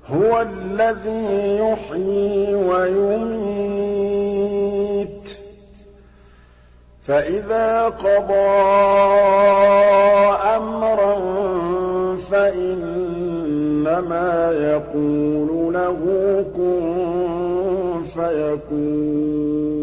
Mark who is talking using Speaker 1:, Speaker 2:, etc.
Speaker 1: هُوَ الَّذِي يُحْيِي وَيُمِيتُ ۖ فَإِذَا قَضَىٰ أَمْرًا فَإِنَّمَا يَقُولُ لَهُ كُن فَيَكُونُ